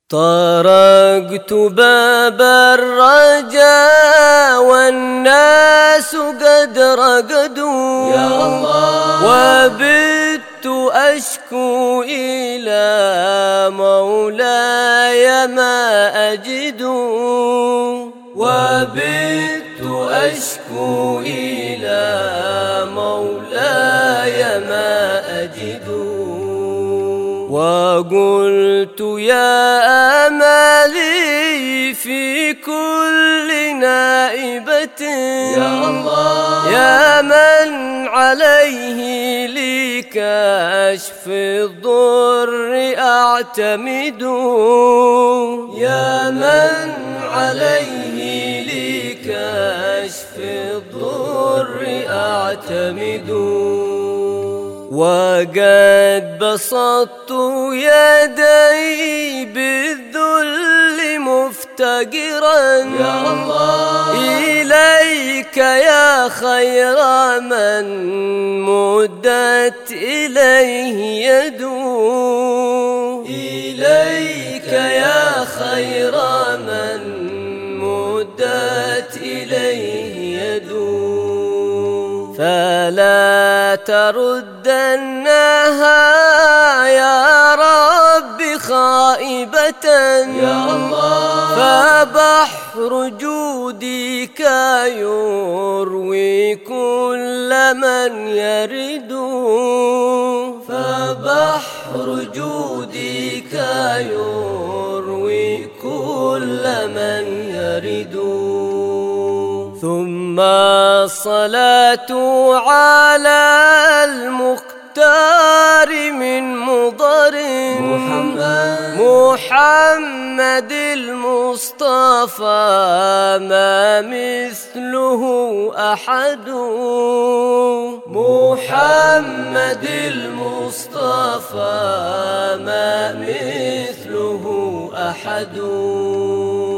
طرقت باب الرجاء والناس قد رقدوا يا الله، وبت أشكو إلى مولاي ما أجد، وبت أشكو إلى مولاي ما أجد. وقلت يا أمالي في كل نائبة يا الله، يا من عليه لكشف الضر أعتمد، يا من عليه لكشف الضر أعتمد. وقد بسطت يدي بالذل مفتقرا يا الله إليك يا خير من مدت إليه يد، إليك يا خير من مدت إليه يد. فلا تردنها يا رب خائبة يا الله، فبحر جودك يروي كل من يرد، فبحر جودك يروي كل من يرد. ثم الصلاة على المختار من مضر محمد المصطفى ما مثله أحد، محمد المصطفى ما مثله أحد.